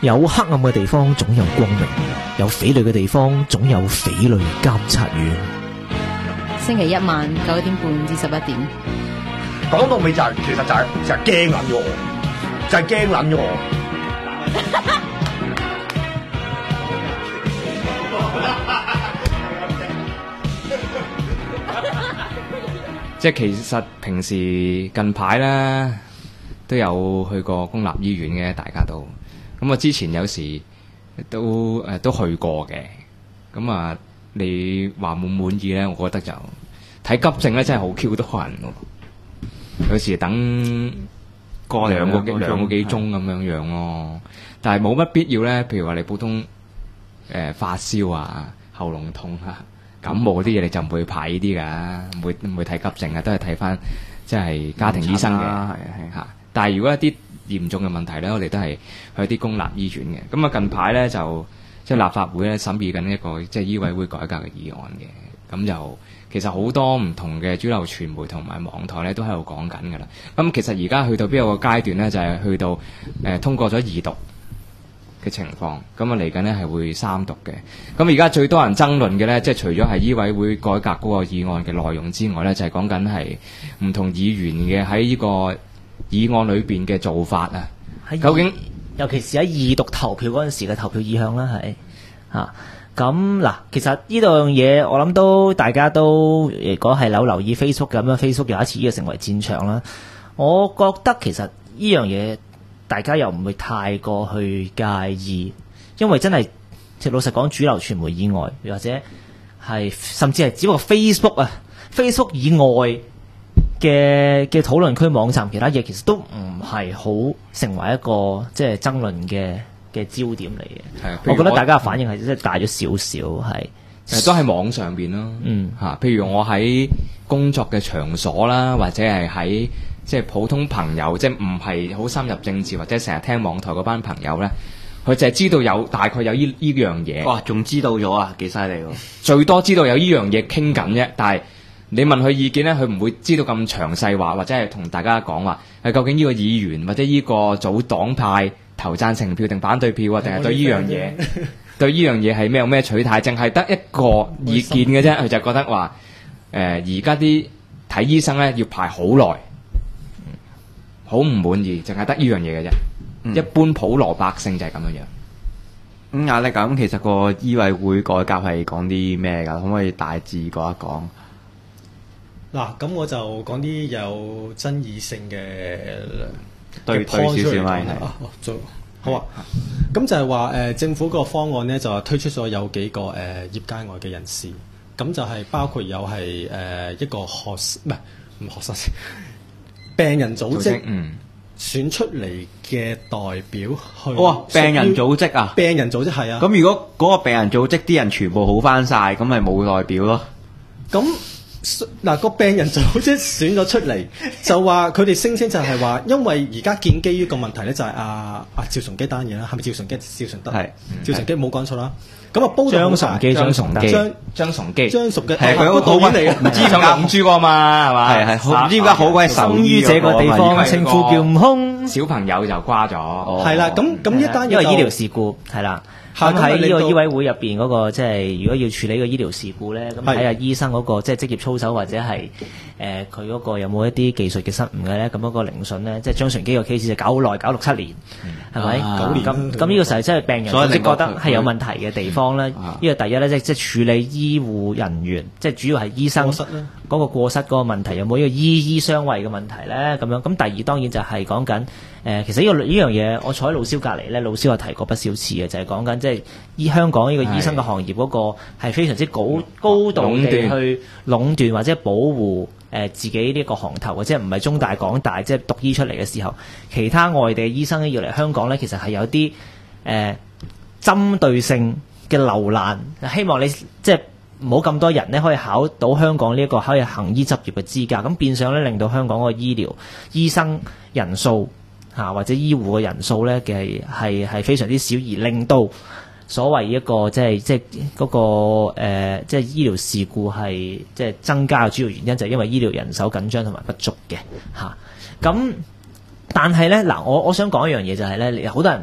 有黑暗嘅地方總有光明，有匪類嘅地方總有匪類監察院。 星期一晚9點半至11點。 講到尾就係、其實就係驚撚咗我，就係驚撚咗我。 即係其實平時近排咧都有去過公立醫院嘅，大家都咁我之前有時都去過嘅。咁啊，你話滿唔滿意咧？我覺得就睇急症咧，真係好 Q 多人喎。有時等個兩個幾鐘咁樣樣咯。但係冇乜必要咧。譬如話你普通發燒啊、喉嚨痛啊、感冒嗰啲嘢，你就唔會排呢啲㗎，唔會睇急症啊，都係睇翻即係家庭醫生嘅。係。但係如果一啲嚴重嘅問題咧，我哋都係去啲公立醫院嘅。咁啊，近排咧就即係立法會咧審議緊一個即係醫委會改革嘅議案嘅。咁就其實好多唔同嘅主流傳媒同埋網台咧都喺度講緊㗎啦。咁其實而家去到邊個階段咧，就係去到通過咗二讀嘅情況，咁啊嚟緊呢係會三讀嘅。咁而家最多人爭論嘅呢，即係除咗係醫委會改革嗰個議案嘅內容之外呢，就係講緊係唔同議員嘅喺呢個議案裏邊嘅做法啊。究竟尤其是喺二讀投票嗰陣時嘅投票意向啦，係嚇。咁嗱，其實呢樣嘢我諗都大家都如果係留意 Facebook 咁樣 Facebook 有一次呢個成為戰場啦。我覺得其實呢樣嘢大家又唔會太過去介意，因為真係即係老實講，主流傳媒以外，或者係甚至係只不過 Facebook 以外嘅討論區網站，其他嘢其實都唔係好成為一個即係爭論嘅焦點嚟嘅。我覺得大家嘅反應係真係大咗少少，係都喺網上邊咯。譬如我喺工作嘅場所啦，或者係喺即係普通朋友，即係唔係好深入政治或者成日聽網台嗰班朋友咧，佢就係知道大概有呢樣嘢。 哇，仲知道咗啊，幾犀利喎！ 最多知道有呢樣嘢傾緊啫，但係你問佢意見咧，佢唔會知道咁詳細話，或者係同大家講話究竟呢個議員或者呢個組黨派投贊成票定反對票啊，定係對呢樣嘢對呢樣嘢係咩有咩取態，淨係得一個意見嘅啫。佢就覺得話而家啲睇醫生咧要排好耐。好唔滿意，淨係得呢樣嘢嘅啫。一般普羅百姓就係咁樣樣。 咁壓力咁，其實個醫委會改革係講啲咩㗎？可唔可以大致講一講？ 嗱，咁我就講啲有爭議性嘅對少少咪好啊。咁就係話政府個方案呢，就推出咗有幾個業界外嘅人士，咁就係包括有係一個唔學生病人組織選出嚟嘅代表去。 哇！病人組織啊， 病人組織係啊。 咁如果嗰個病人組織啲人全部好翻晒，咁咪冇代表咯。 咁嗱，個病人組織選咗出嚟，就話佢哋聲稱就係話，因為而家建基於個問題咧，就係阿趙崇基單嘢啦，係咪趙崇基？趙崇德係趙崇基冇講錯啦。咁啊，煲張崇基係佢個導演嚟嘅， 唔知就諗住個嘛，係嘛？ 係唔知點解好鬼生於這個地方，稱呼叫悟空。 小朋友就瓜咗， 係啦。咁一單因為醫療事故係啦。咁喺呢個醫委會入邊嗰個即係如果要處理個醫療事故咧，咁睇下醫生嗰個即係職業操守或者係佢嗰個有冇一啲技術嘅失誤嘅咧，咁嗰個聆訊咧，即係張純基個 case 就搞好耐，搞6-7年，係咪？9年咁呢個時候即係病人組織覺得係有問題嘅地方咧。呢個第一咧，即係處理醫護人員，即係主要係醫生嗰個過失嗰個問題，有冇呢個醫相衛嘅問題咧？咁樣咁第二當然就係講緊其實呢樣嘢，我坐喺老蕭隔離咧，老蕭有提過不少次嘅，就係講緊即係香港呢個醫生嘅行業嗰個係非常之高度地去壟斷或者保護自己呢個行頭嘅，即係唔係中大港大即係讀醫出嚟嘅時候，其他外地嘅醫生要嚟香港咧，其實係有啲針對性嘅留難，希望你即係唔好咁多人咧可以考到香港呢一個可以行醫執業嘅資格，咁變相咧令到香港個醫生人數或者醫護嘅人數咧嘅係非常之少，而令到所謂一個即係嗰個即係醫療事故係即係增加嘅主要原因就係因為醫療人手緊張同埋不足嘅咁但係咧嗱，我想講一樣嘢就係咧，好多人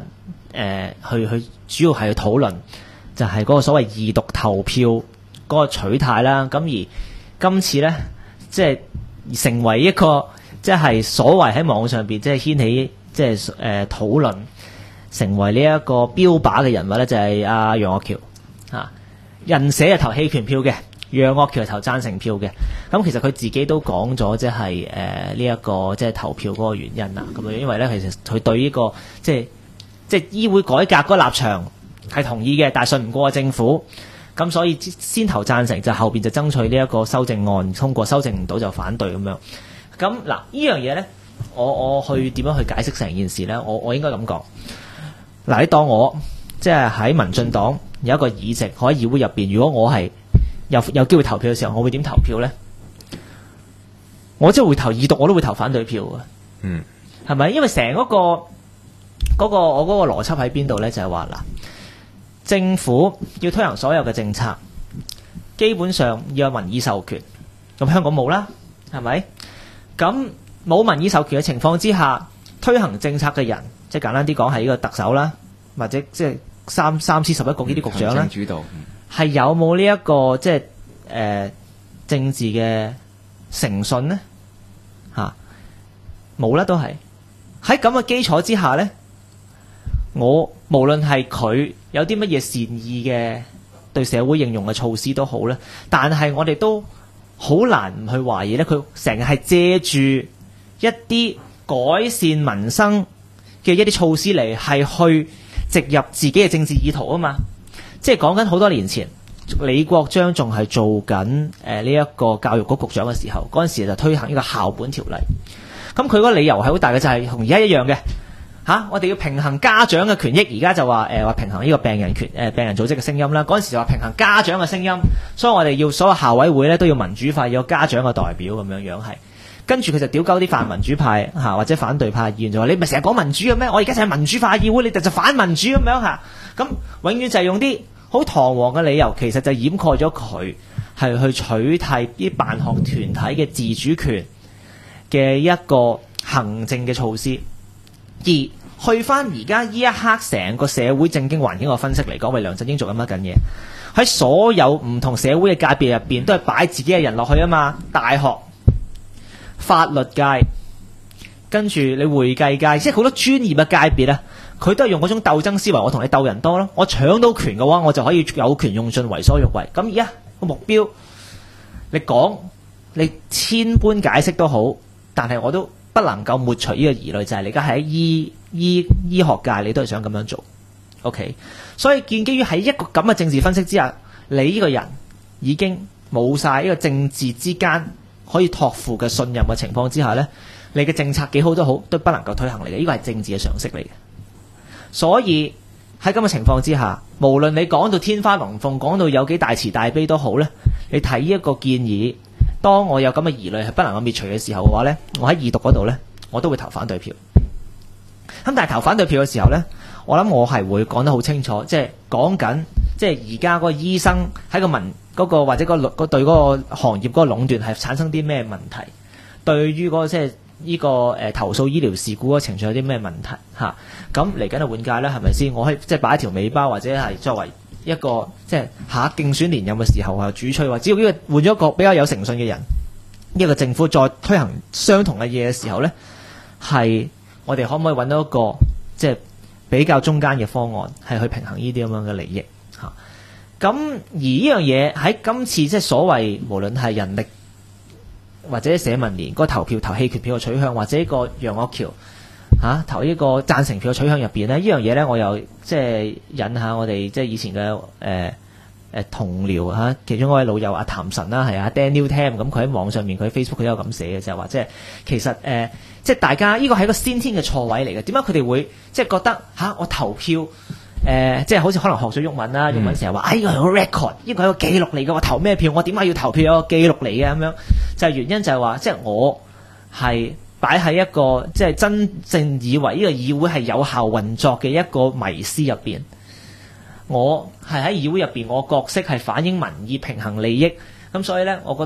去主要係去討論就係嗰個所謂二讀投票嗰個取態啦。咁而今次咧，即係成為一個即係所謂喺網上邊即係掀起即係討論，成為呢一個標靶嘅人物咧，就係阿楊岳橋啊。人寫係投棄權票嘅，楊岳橋係投贊成票嘅。咁其實佢自己都講咗，即係呢一個即係投票嗰個原因啦。咁因為咧，其實佢對呢個即係議會改革嗰個立場係同意嘅，但係信唔過政府，咁所以先投贊成，就後邊就爭取呢一個修正案通過，修正唔到就反對咁樣。咁嗱，呢樣嘢咧，我去點樣去解釋成件事咧？我應該咁講。嗱，你當我即係喺民進黨有一個議席，我喺議會入邊，如果我係有機會投票嘅時候，我會點投票咧？我即係會投二讀，我都會投反對票嘅。係咪？因為成我嗰個邏輯喺邊度咧？就係話嗱，政府要推行所有嘅政策，基本上要有民意授權。咁香港冇啦，係咪？咁冇民意授權嘅情況之下，推行政策嘅人，即係簡單啲講係呢個特首啦，或者即係三司十一局呢啲局長啦， 主導係有冇呢一個即係政治嘅誠信呢？嚇冇啦，都係喺咁嘅基礎之下呢，我無論係佢有啲乜嘢善意嘅對社會應用嘅措施都好咧，但係我哋都好難唔去懷疑咧，佢成日係借住一啲改善民生嘅一啲措施嚟係去植入自己嘅政治意圖啊嘛。即係講緊好多年前，李國章仲係做緊呢一個教育局局長嘅時候，嗰陣時就推行呢個校本條例。咁佢嗰個理由係好大嘅，就係同而家一樣嘅嚇。我哋要平衡家長嘅權益，而家就話話平衡呢個病人病人組織嘅聲音啦。嗰陣時就話平衡家長嘅聲音，所以我哋要所有校委會咧都要民主化，要有家長嘅代表咁樣係。跟住佢就屌鳩啲泛民主派嚇或者反對派議員就話：你咪成日講民主嘅咩？我而家就係民主化議會，你哋就反民主咁樣嚇。咁永遠就係用啲好堂皇嘅理由，其實就掩蓋咗佢係去取締啲辦學團體嘅自主權嘅一個行政嘅措施。而去翻而家呢一刻成個社會政經環境嘅分析嚟講，為梁振英做緊乜緊嘢？喺所有唔同社會嘅界別入邊，都係擺自己嘅人落去啊嘛。大學、法律界，跟住你會計界，即係好多專業嘅界別啊，佢都係用嗰種鬥爭思維，我同你鬥人多咯。我搶到權嘅話，我就可以有權用盡，為所欲為。咁而家個目標，你講你千般解釋都好，但係我都不能夠抹除呢個疑慮，就係你而家喺醫學界，你都係想咁樣做。OK， 所以建基於喺一個咁嘅政治分析之下，你呢個人已經冇晒呢個政治之間可以託付嘅信任嘅情況之下呢，你嘅政策幾好都好，都不能夠推行嚟嘅。呢個係政治嘅常識嚟嘅。所以喺咁嘅情況之下，無論你講到天花龍鳳，講到有幾大慈大悲都好呢，你睇呢一個建議，當我有咁嘅疑慮係不能夠滅除嘅時候嘅話呢，我喺二讀嗰度呢，我都會投反對票。咁但係投反對票嘅時候呢，我諗我係會講得好清楚，即係講緊即係而家嗰個醫生喺個嗰個或者對嗰個行業嗰個壟斷係產生啲咩問題，對於嗰個即係呢個投訴醫療事故嗰個程序有啲咩問題嚇？咁嚟緊就換屆啦，係咪先？我可以即係擺一條尾巴，或者係作為一個即係下競選連任嘅時候係主催，話只要呢個換咗一個比較有誠信嘅人，呢個政府再推行相同嘅嘢嘅時候呢，係我哋可唔可以揾到一個即係比較中間嘅方案，係去平衡呢啲咁樣嘅利益嚇？咁而呢樣嘢喺今次即係所謂無論係人力或者社民連嗰個投棄權票嘅取向，或者個楊岳橋投呢個贊成票嘅取向入邊咧，呢樣嘢咧我又即係引下我哋即係以前嘅同僚嚇，其中嗰位老友阿譚神啦，係阿 Daniel Tam， 咁佢喺網上面佢喺 Facebook 佢都有咁寫嘅，就係話即係其實即係大家呢個係一個先天嘅錯位嚟嘅。點解佢哋會即係覺得我投票即係好似可能學咗鬱文啦，鬱文成日話呢個係個 record， 呢個係個記錄嚟嘅，我投咩票，我點解要投票，有個記錄嚟嘅咁樣，就係原因就係話即係我係擺喺一個即係真正以為呢個議會係有效運作嘅一個迷思入邊。我係喺議會入邊，我角色係反映民意、平衡利益，咁所以呢，我覺得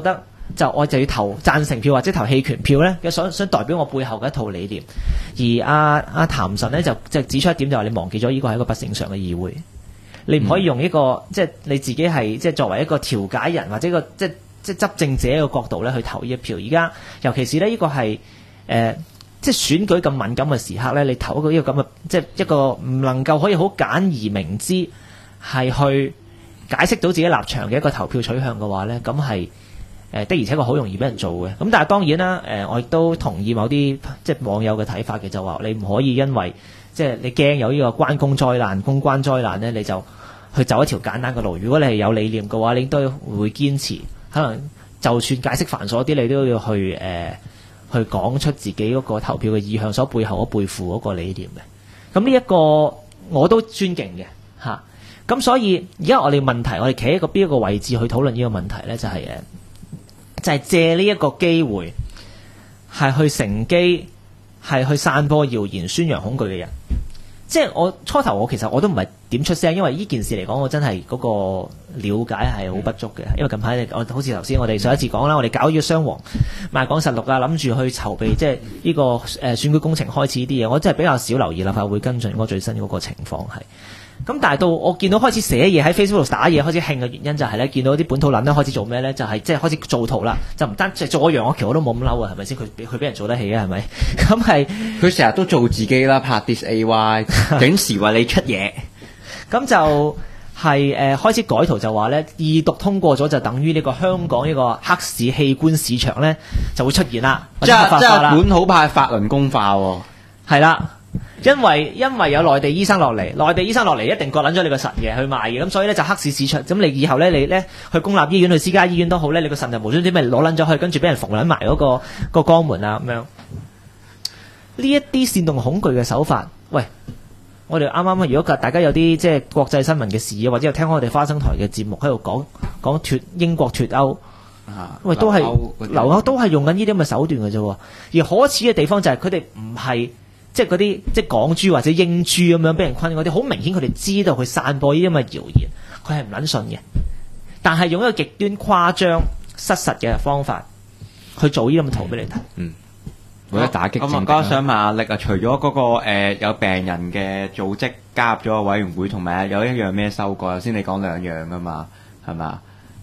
就我就要投贊成票或者投棄權票咧，想代表我背後嘅一套理念。而阿譚臣咧就指出一點，就話你忘記咗呢個係一個不正常嘅議會，你唔可以用一個即係你自己係即係作為一個調解人或者一個即係執政者嘅角度咧去投呢一票。而家尤其是咧呢個係即係選舉咁敏感嘅時刻咧，你投一個呢個咁嘅即係一個唔能夠可以好簡而明之係去解釋到自己立場嘅一個投票取向嘅話咧，咁係的而且確好容易俾人做嘅。咁但係當然啦，我亦都同意某啲即係網友嘅睇法嘅，就話你唔可以因為即係你驚有呢個關公災難、公關災難咧，你就去走一條簡單嘅路。如果你係有理念嘅話，你應該會堅持，可能就算解釋繁瑣啲，你都要去講出自己嗰個投票嘅意向，所背後嗰背負嗰個理念嘅。咁呢一個我都尊敬嘅嚇。咁所以而家我哋問題，我哋企喺邊一個位置去討論呢個問題咧，就係借呢一個機會，係去乘機係去散播謠言、宣揚恐懼嘅人。即係我初頭其實我都唔係點出聲，因為呢件事嚟講，我真係嗰個了解係好不足嘅。因為近排我好似頭先我哋上一次講啦，我哋搞呢個雙黃賣港實錄啊，諗住去籌備即係呢個選舉工程開始呢啲嘢，我真係比較少留意立法會跟進嗰最新嗰個情況係。咁但係到我見到開始寫嘢喺 Facebook 度打嘢開始興嘅原因就係咧，見到啲本土撚咧開始做咩咧？就係即係開始做圖啦，就唔單即係做我楊岳橋我都冇咁嬲啊，係咪先？佢俾人做得起嘅係咪？咁係佢成日都做自己啦，拍 This AY，準時為你出嘢。 咁就係開始改圖就話咧，二讀通過咗就等於呢個香港呢個黑市器官市場咧就會出現啦， 即係本土派法輪功化喎。 係啦。因為有內地醫生落嚟，一定割撚咗你個腎嘅去賣嘅，咁所以咧就黑市市場。咁你以後咧你咧去公立醫院去私家醫院都好咧，你個腎就無端端咪攞撚咗去，跟住俾人縫撚埋嗰個肛門啊咁樣。呢一啲煽動恐懼嘅手法，喂，我哋啱啱如果大家有啲即係國際新聞嘅事，或者有聽我哋花生台嘅節目喺度講英國脫歐，喂都係留歐都係用緊呢啲咁嘅手段嘅啫。而可恥嘅地方就係佢哋唔係。即係嗰啲即係港豬或者英豬咁樣俾人困嗰啲，好明顯佢哋知道佢散播呢啲咁嘅謠言，佢係唔撚信嘅。但係用一個極端誇張失實嘅方法去做呢啲咁嘅圖俾你睇。 為咗打擊政敵。 我想問阿力啊，除咗嗰個有病人嘅組織加入咗個委員會，同埋有一樣咩修改？頭先你講兩樣噶嘛，係咪？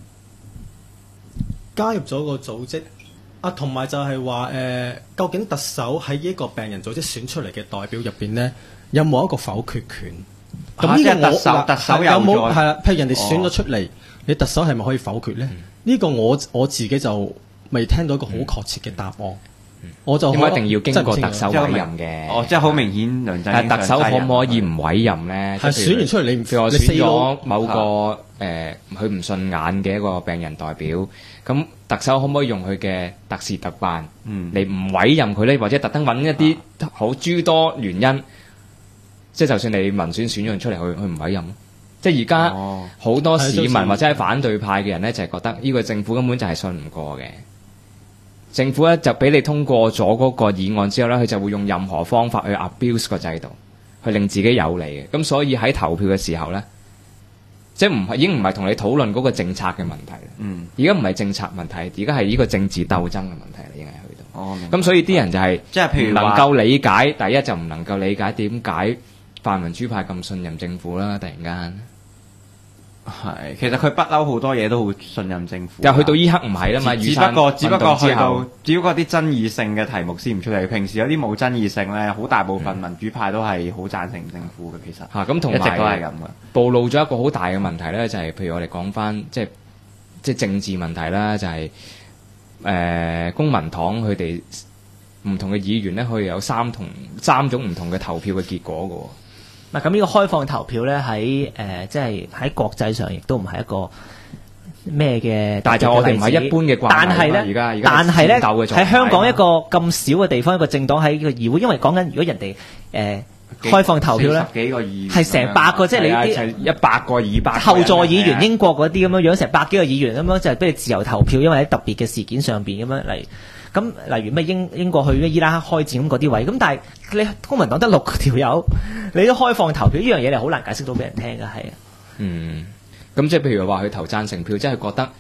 加入咗個組織。同埋就係話究竟特首喺呢個病人組織選出嚟嘅代表入邊咧，有冇一個否決權？咁呢個特首有冇係啦？譬如人哋選咗出嚟，你特首係咪可以否決咧？呢個我自己就未聽到一個好確切嘅答案。我就點解一定要經過特首委任嘅？ 即係好明顯梁振英。 但特首可唔可以唔委任咧？ 係選完出嚟，你我選咗某個佢唔順眼嘅一個病人代表，咁特首可唔可以用佢嘅特事特辦嚟唔委任佢咧？或者特登揾一啲好諸多原因，即係就算你民選選咗出嚟，佢唔委任。即係而家好多市民或者係反對派嘅人咧，就係覺得呢個政府根本就係信唔過嘅。政府咧就俾你通過咗嗰個議案之後咧，佢就會用任何方法去 abuse 個制度，去令自己有利嘅。咁所以喺投票嘅時候咧，即係已經唔係同你討論嗰個政策嘅問題啦。而家唔係政策問題，而家係呢個政治鬥爭嘅問題啦，已經係去到。咁所以啲人就係即係譬如能夠理解，第一就唔能夠理解點解泛民主派咁信任政府啦，突然間。 係，其實佢不嬲好多嘢都好信任政府。 但係去到依刻唔係啦嘛， 只不過去到啲爭議性嘅題目先唔出嚟。平時有啲冇爭議性咧，好大部分民主派都係好贊成政府嘅。其實咁同埋一直都係咁嘅。 暴露咗一個好大嘅問題咧，就係譬如我哋講翻即係政治問題啦，就係公民黨佢哋唔同嘅議員咧，可以有三種唔同嘅投票嘅結果嘅。 嗱，咁呢個開放投票咧，喺即係喺國際上亦都唔係一個咩嘅， 但係就我哋唔係一般嘅慣例。 但係咧喺香港一個咁少嘅地方，一個政黨喺個議會，因為講緊如果人哋開放投票咧，係成百個，即係你啲 100個、200個後座議員，英國嗰啲咁樣樣，成百幾個議員咁樣，就係俾你自由投票，因為喺特別嘅事件上邊咁樣嚟。咁例如咩英國去伊拉克開戰咁嗰啲位，咁但係你公民黨得6條友，你都開放投票呢樣嘢，你好難解釋到俾人聽㗎，係啊。 咁即係譬如話佢投贊成票，即係覺得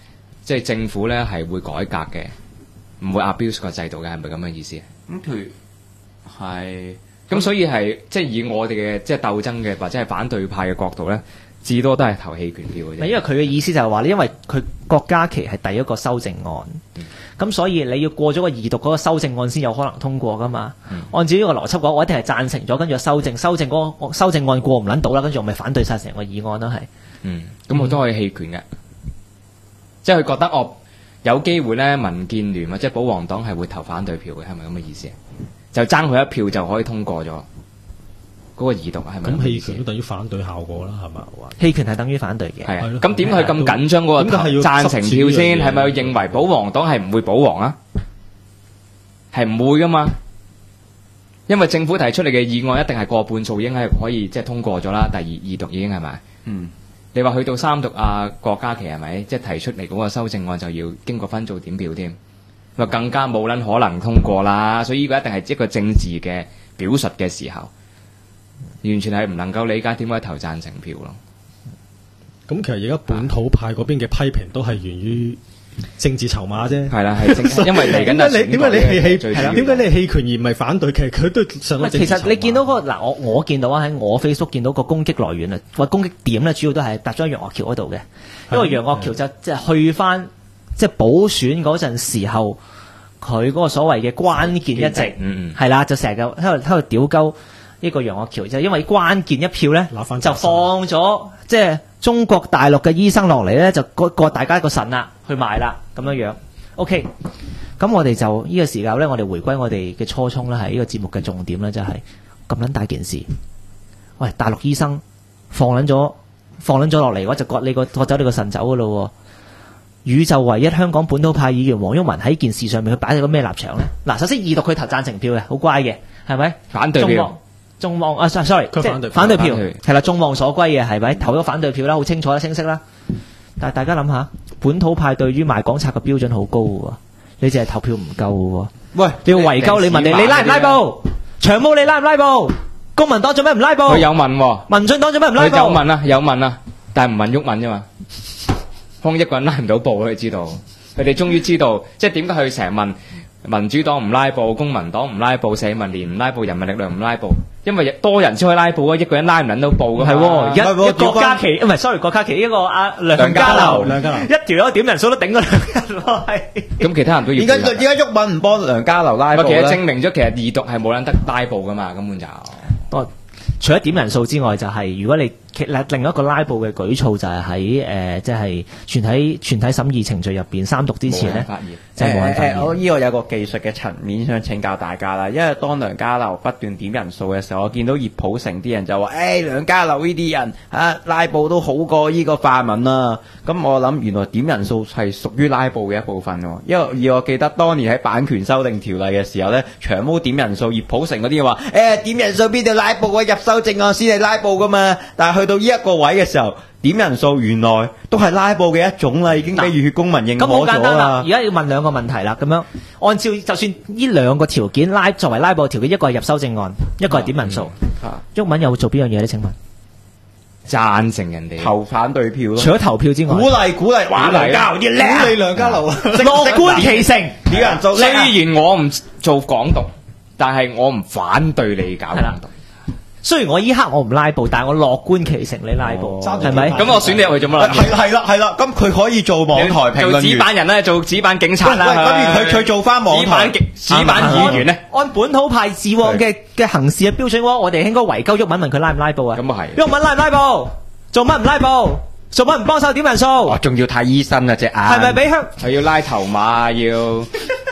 即係政府咧係會改革嘅，唔會 abuse 個制度嘅，係咪咁嘅意思？ 咁佢係咁所以係即係以我哋嘅即係鬥爭嘅或者係反對派嘅角度咧，至多都係投棄權票嘅啫。 因為佢嘅意思就係話咧，因為佢郭家麒係第一個修正案，咁、所以你要過咗個二讀嗰個修正案先有可能通過噶嘛。按照呢個邏輯講，我一定係贊成咗，跟住修正嗰個修正案過唔撚到啦，跟住我咪反對晒成個議案啦，係。 咁我都可以棄權嘅，即係佢覺得有機會咧，民建聯或者保皇黨係會投反對票嘅，係咪咁嘅意思？就爭佢一票就可以通過咗嗰個二讀，係咪？ 咁棄權都等於反對效果啦，係嘛？ 棄權係等於反對嘅。 係啊係咯， 咁點解佢咁緊張嗰個點解係要贊成票先？ 執住呢樣嘢係咪佢認為保皇黨係唔會保皇啊？係唔會噶嘛？因為政府提出嚟嘅議案一定係過半數已經係可以即係通過咗啦，第二讀已經係咪？你話去到三讀郭家麒係咪？即係提出嚟嗰個修正案就要經過分組點票添，咁更加冇撚可能通過啦。所以呢個一定係一個政治嘅表述嘅時候，完全係唔能夠理解點解投贊成票咯。 咁其實而家本土派嗰邊嘅批評都係源於政治籌碼啫。 係啦，係因為嚟緊點解你棄最主要點解你棄權而唔係反對？其實佢都上咗政治籌碼。 其實你見到嗰個嗱，我見到喺我 Facebook 見到個攻擊來源啊，或攻擊點咧，主要都係搭咗喺楊岳橋嗰度嘅，因為楊岳橋就即係去翻即係補選嗰陣時候，佢嗰個所謂嘅關鍵一席，係啦，就成日喺度屌鳩呢個楊岳橋，就因為關鍵一票咧就放咗即係中國大陸嘅醫生落嚟咧，就割大家個腎啦，去賣啦咁樣樣。OK，咁我哋就呢個時間咧，我哋回歸我哋嘅初衷啦，係呢個節目嘅重點咧，就係咁撚大件事。喂，大陸醫生放撚咗落嚟，我就割走你個腎走噶咯。宇宙唯一香港本土派議員黃毓民喺件事上面，佢擺咗個咩立場咧？嗱，首先二讀佢投贊成票嘅，好乖嘅，係咪？ 反對票。 眾望啊 ，sorry， 即係反對票，係啦，眾望所歸嘅，係咪？投咗反對票啦，好清楚啦，清晰啦。但係大家諗下，本土派對於賣港賊嘅標準好高嘅喎，你淨係投票唔夠嘅喎。 喂， 你要圍鳩你問你拉唔拉布？長毛你拉唔拉布？公民黨做咩唔拉布？ 佢有問喎。 民進黨做咩唔拉布？ 佢有問啊，但係唔問毓民啫嘛。方一個人拉唔到布，佢知道。佢哋終於知道，即係點解佢成日問民主黨唔拉布、公民黨唔拉布、社民連唔拉布、人民力量唔拉布，因為多人先可以拉布啊！一個人拉唔撚到布噶嘛。係喎，一郭家麒唔係 sorry， 郭家麒呢個梁家騮，一條友點人數都頂嗰兩人咯，係。咁其他人都要。 而家毓民唔幫梁家騮拉布咧？ 其實證明咗其實二讀係冇撚得拉布噶嘛，根本就。 除咗點人數之外，就係、如果你另一個拉布嘅舉措就係喺即係全體審議程序入邊三讀之前咧，就冇人發言。 我呢個有個技術嘅層面想請教大家啦，因為當梁家騮不斷點人數嘅時候，我見到葉普成啲人就話：梁家騮呢啲人拉布都好過呢個泛民啊！咁我諗原來點人數係屬於拉布嘅一部分喎，因為我記得當年喺版權修訂條例嘅時候咧，長毛點人數，葉普成嗰啲話：點人數邊度拉布啊？入修正案先係拉布噶嘛！但係去到呢一個位嘅時候，點人數原來都係拉布嘅一種啦，已經俾熱血公民認可咗啦。咁好簡單啦， 而家要問兩個問題啦，咁樣按照就算呢兩個條件作為拉布條件，一個係入修正案，一個係點人數。毓民有做邊樣嘢咧？請問？ 贊成人哋投反對票咯。 除咗投票之外， 鼓勵話梁家騮啲叻，鼓勵梁家騮樂觀其成。 點人數？ 雖然我唔做港獨，但係我唔反對你搞港獨。 雖然我依刻我唔拉布，但係我樂觀其成你拉布，係咪？ 咁我選你入去做乜啦？ 係啦，咁佢可以做網台評論員， 做紙板人咧，做紙板警察啦。 咁佢做翻網台紙板議員咧？ 按本土派以往嘅行事嘅標準，我哋應該圍鳩毓民問佢拉唔拉布啊？ 咁啊係。 毓民拉唔拉布？做乜唔拉布？做乜唔幫手點人數？ 我仲要睇醫生啊隻眼。 係咪俾香？ 係要拉頭馬要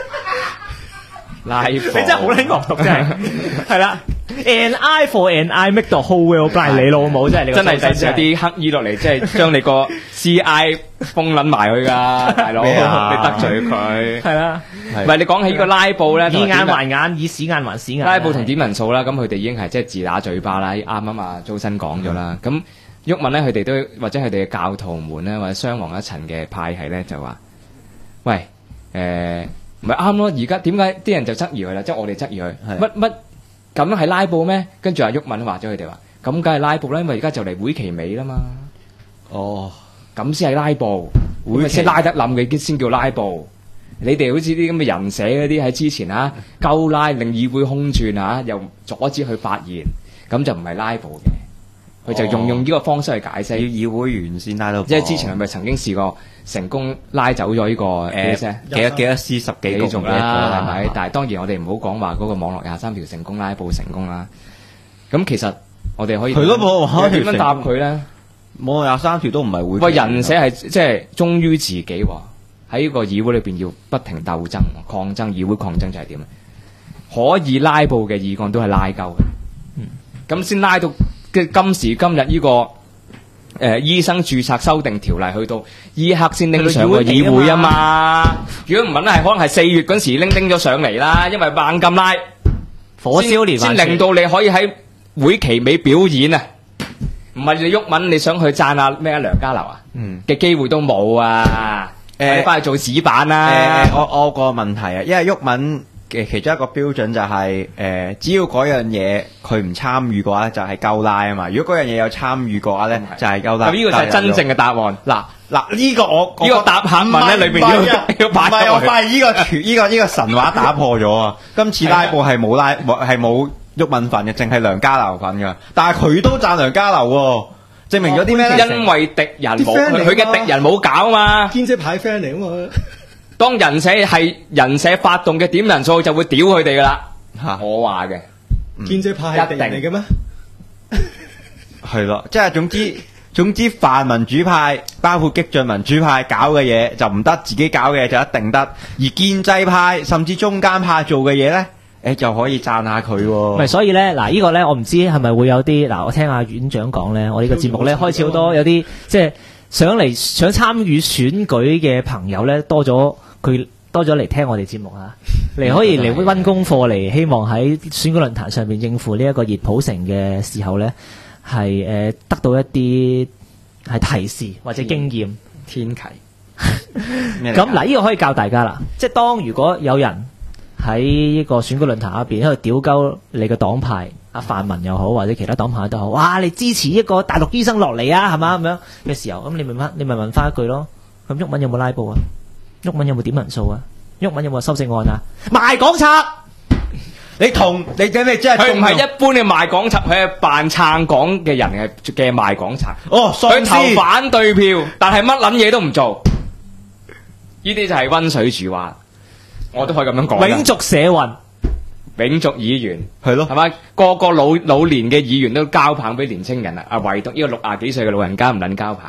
拉。你真係好撚惡毒真係，係啦。An eye for an eye make the whole world blind，你老母真係你真係第時有啲黑衣落嚟，即係將你個 CI 封撚埋佢噶，大佬你得罪佢係啦。唔係你講起呢個拉布咧， 以眼還眼，以屎眼還屎眼。 拉布同點人數啦，咁佢哋已經係即係自打嘴巴啦。啱啱啊，周生講咗啦。咁毓民咧，佢哋都或者佢哋嘅教徒們咧，或者雙黃一層嘅派系咧，就話：喂，咪啱咯！而家點解啲人就質疑佢啦？即係我哋質疑佢乜？咁樣係拉布咩？跟住阿毓民話咗佢哋話：咁梗係拉布啦，因為而家就嚟會期尾啦嘛。哦，咁先係拉布。 會先拉得冧嘅先叫拉布。你哋好似啲咁嘅人社嗰啲喺之前鳩拉令議會空轉又阻止佢發言，咁就唔係拉布嘅。佢就用呢個方式去解釋。 要議會員先拉到。 即係之前係咪曾經試過成功拉走咗呢個幾多絲十幾個種啦，係咪？但係當然我哋唔好講話嗰個網絡23條成功拉布成功啦。咁其實我哋可以點樣答佢咧？ 網絡23條都唔係會。 喂，人社係即係忠於自己喎。喺呢個議會裏邊要不停鬥爭、抗爭，議會抗爭就係點咧？可以拉布嘅議案都係拉鳩嘅，咁先拉到嘅今時今日呢個醫生註冊修訂條例去到依刻先拎上個議會啊嘛！如果唔係係可能係4月嗰時拎咗上嚟啦，因為猛咁拉火燒連環船， 先令到你可以喺會期尾表演啊！唔係你毓民你想去讚下咩梁家騮嘅機會都冇啊！你翻去做紙板啦！ 我個問題因為毓民嘅其中一個標準就係只要嗰樣嘢佢唔參與嘅話就係鳩拉啊嘛。如果嗰樣嘢有參與嘅話咧，就係鳩拉。 咁呢個就係真正嘅答案。 嗱呢個我呢個答客問咧裏邊要擺落去。 我發現呢個神話打破咗啊！今次拉布係冇毓民份嘅，淨係梁家騮份㗎。但係佢都讚梁家騮喎。證明咗啲咩咧？因為敵人冇佢嘅敵人冇搞嘛， 建制派 friend 嚟啊嘛。 當人社發動嘅點人數就會屌佢哋噶啦。我話嘅建制派係敵人嚟嘅咩？ 係咯，即係總之泛民主派包括激進民主派搞嘅嘢就唔得，自己搞嘅嘢就一定得。而建制派甚至中間派做嘅嘢咧。就可以讚下佢喎。 唔係，所以咧，嗱，呢個咧，我唔知係咪會有啲，嗱，我聽阿院長講咧，我呢個節目咧開始好多有啲即係想參與選舉嘅朋友咧多咗嚟聽我哋節目嚟可以嚟溫功課嚟，希望喺選舉論壇上面應付呢一個熱普城嘅時候咧，係得到一啲係提示或者經驗。 天啟。 咁嗱，呢個可以教大家啦，即係當如果有人喺呢個選舉論壇入邊喺度屌鳩你個黨派泛民又好或者其他黨派都好，哇！你支持一個大陸醫生落嚟係嘛咁樣嘅時候，咁你咪問翻一句咯。咁毓民有冇拉布啊？毓民有冇點人數啊？毓民有冇修正案啊？賣港賊！ 你即係佢唔係一般嘅賣港賊，佢係扮撐港嘅人嘅賣港賊。佢投反對票，但係乜撚嘢都唔做。呢啲就係溫水煮蛙。我都可以咁樣講。 永續社運， 永續議員係咯， 係咪？個個老年嘅議員都交棒俾年青人啦，唯獨呢個60幾歲嘅老人家唔撚交棒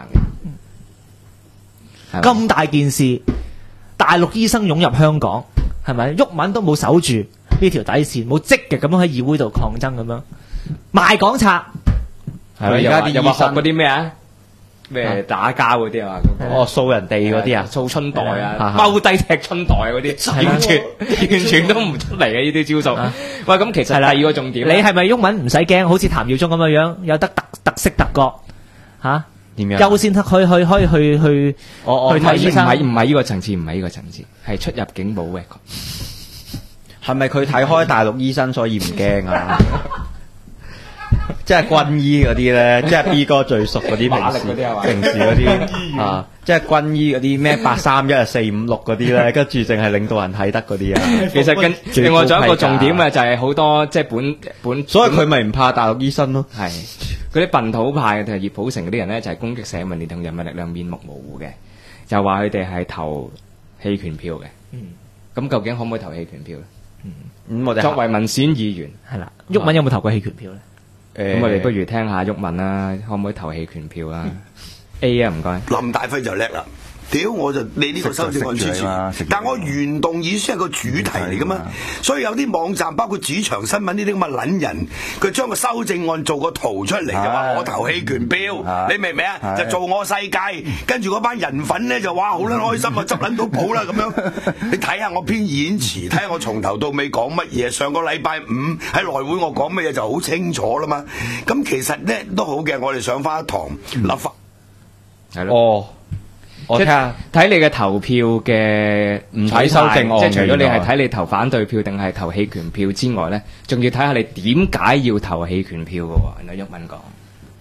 嘅。 咁大件事，大陸醫生湧入香港，係咪？毓民都冇守住呢條底線，冇積極咁樣喺議會度抗爭咁樣，賣港賊。 係咪？而家啲又話學嗰啲咩啊？咩打交嗰啲啊？ 掃人哋嗰啲啊， 掃春袋啊，踎低踢春袋嗰啲，完全都唔出嚟嘅呢啲招數。喂，咁其實第二個重點， 你係咪毓民唔使驚？好似譚耀宗咁嘅樣，有得特色特覺嚇？點樣？優先去睇醫生？ 唔係呢個層次，唔係呢個層次，係出入境冇嘅。 係咪佢睇開大陸醫生所以唔驚啊？即係軍醫嗰啲咧，即係 B 哥最熟嗰啲平時嗰啲即係軍醫嗰啲咩831-456嗰啲咧，跟住淨係領導人睇得嗰啲啊。 其實另外仲有一個重點嘅就係好多即係本， 所以佢咪唔怕大陸醫生咯。 係嗰啲笨土派同埋熱普城嗰啲人咧，就係攻擊社民連同人民力量面目模糊嘅，就話佢哋係投棄權票嘅。咁究竟可唔可以投棄權票咧？我哋作為民選議員係啦，毓民有冇投過棄權票咧？ 咁我哋不如聽下毓民啦，可唔可以投棄權票啊？A 啊，唔該。 林大輝就叻啦，屌我就你呢個修正案支持，但我原動議先係個主題嚟噶嘛，所以有啲網站包括主場新聞呢啲咁嘅撚人，佢將個修正案做個圖出嚟就話我投棄權票，你明唔明啊？就做我世界，跟住嗰班人粉咧就哇好撚開心啊，執撚到寶啦咁樣。你睇下我篇演詞，睇下我從頭到尾講乜嘢。上個禮拜5喺內會我講乜嘢就好清楚啦嘛。咁其實咧都好嘅，我哋上翻一堂立法係咯。我睇下睇你嘅投票嘅唔睇修正案，即係除咗你係睇你投反對票定係投棄權票之外咧，仲要睇下你點解要投棄權票嘅喎。原來毓民講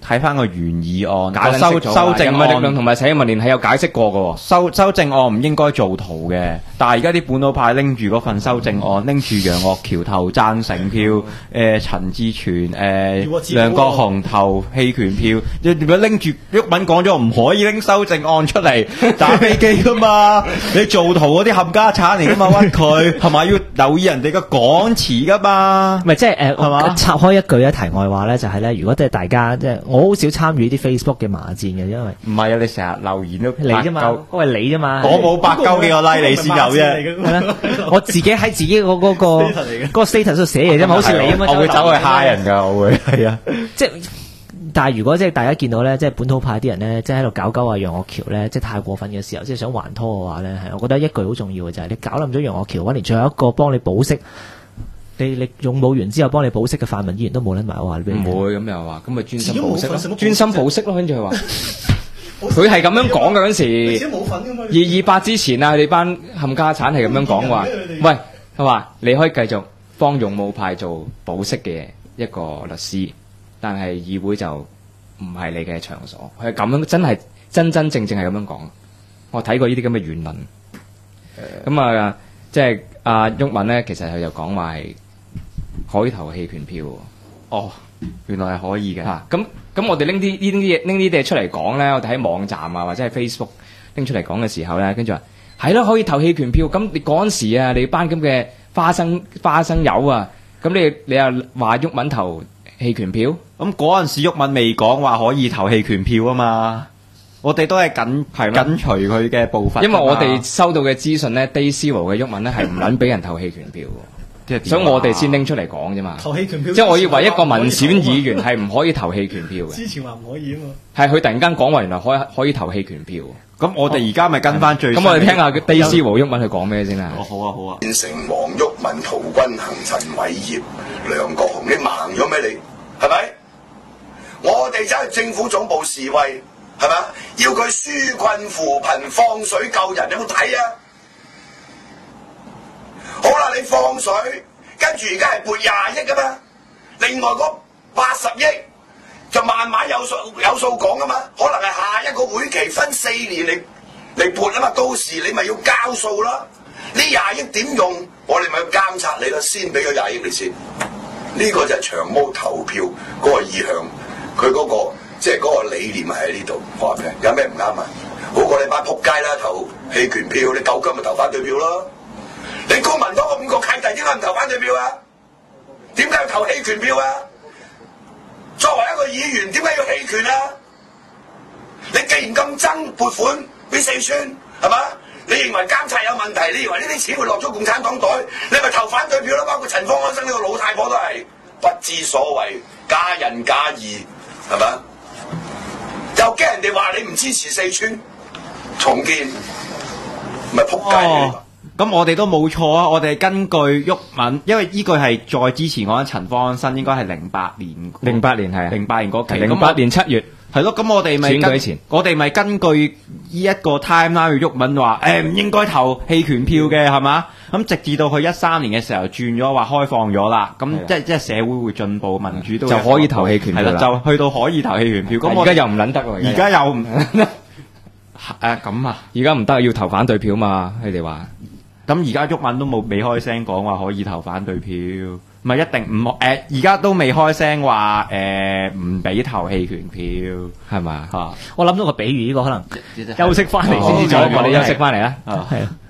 睇翻個原議案， 解修正人民力量案同埋社民連係有解釋過嘅喎。 修正案唔應該做圖嘅，但係而家啲本土派拎住嗰份修正案，拎住楊岳橋投贊成票，陳志全、梁國雄投棄權票，你點解拎住毓民講咗唔可以拎修正案出嚟打飛機噶嘛？你做圖嗰啲冚家產嚟噶嘛，屈佢係咪要留意人哋嘅講詞噶嘛？ 唔係即係係嘛？插開一句咧，題外話咧，就係咧，如果即係大家即係我好少參與啲 Facebook 嘅罵戰嘅，因為唔係啊，你成日留言都你啫嘛，嗰個係你啫嘛， 我冇百鳩幾個 like 你先有啫， 係啦，我自己喺自己嗰個 status 度寫嘢啫嘛，好似你咁樣， 我會走去蝦人㗎，我會係啊， 即係。但係如果即係大家見到咧，即係本土派啲人咧，即係喺度搞鳩啊楊岳橋咧，即係太過分嘅時候，即係想還拖嘅話咧，係我覺得一句好重要嘅就係你搞冧咗楊岳橋，揾連最後一個幫你保釋，你勇武完之後幫你保釋嘅泛民議員都冇撚埋，我話你俾你聽。 唔會咁又話，咁咪專心保釋咯，專心保釋咯，跟住佢話，佢係咁樣講嘅嗰時， 冇份㗎嘛。 228之前啊，你班冚家產係咁樣講話，喂，佢話你可以繼續幫勇武派做保釋嘅一個律師。但係議會就唔係你嘅場所，佢係咁樣，真係真正係咁樣講。我睇過呢啲咁嘅言論。咁即係阿毓民咧，其實佢就講話係可以投棄權票。 哦，原來係可以嘅。 咁我哋拎啲嘢出嚟講咧，我哋喺網站啊或者係 Facebook 拎出嚟講嘅時候咧，跟住話係咯，可以投棄權票。咁你嗰陣時啊，你班咁嘅花生友啊，咁你又話毓民投棄權票？ 咁嗰陣時毓民未講話可以投棄權票啊嘛，我哋都係緊隨佢嘅步伐。 因為我哋收到嘅資訊咧，Day Zero 嘅毓民咧係唔撚俾人投棄權票，所以我哋先拎出嚟講啫嘛。 投棄權票， 即係我以為一個民選議員係唔可以投棄權票嘅。 之前話唔可以啊嘛。 係佢突然間講話原來可以投棄權票。 咁我哋而家咪跟翻最新。 咁我哋聽下 Day Zero 毓民佢講咩先啦。 好啊。 變成黃毓民、陶君行、陳偉業、梁國雄，你盲咗咩你？係咪？我哋走去政府總部示威，係咪？要佢紓困扶貧、放水救人，有冇睇啊？好啦，你放水，跟住而家係撥20億噶嘛，另外嗰80億就慢慢有數講噶嘛，可能係下一個會期分4年嚟撥啊嘛，到時你咪要交數啦。呢20億點用，我哋咪要監察你啦，先俾咗20億你先。呢個就係長毛投票嗰個意向，佢嗰個即係嗰個理念係喺呢度。我話俾你，有咩唔啱啊？好過你班仆街啦，投棄權票，你夠金咪投反對票咯。你公民黨個5個契弟點解唔投反對票啊？點解要投棄權票啊？作為一個議員，點解要棄權啊？你既然咁憎撥款俾四川，係嘛？你認為監察有問題？你認為呢啲錢會落咗共產黨袋？你咪投反對票咯！包括陳方安生呢個老太婆都係不知所謂，假仁假義，係咪？又驚人哋話你唔支持四川重建，咪仆街。 咁我哋都冇錯啊！我哋根據毓民，因為呢句係再之前講緊陳方安生，應該係08年係08年嗰期 ，08年7月係咯。咁我哋咪選舉前， 我哋咪根據呢一個 timeline，毓民話唔應該投棄權票嘅係嘛？咁直至到去13年嘅時候轉咗話開放咗啦，咁即係社會會進步，民主都就可以投棄權票啦， 就去到可以投棄權票。咁而家又唔撚得喎， 而家又唔咁啊！ 而家唔得，要投反對票嘛？佢哋話。 咁而家毓民都未開聲講話可以投反對票，唔係一定唔而家都未開聲話唔俾投棄權票，係咪啊？ 我諗到個比喻，呢個可能休息翻嚟先至再講，你休息翻嚟啦。係啊。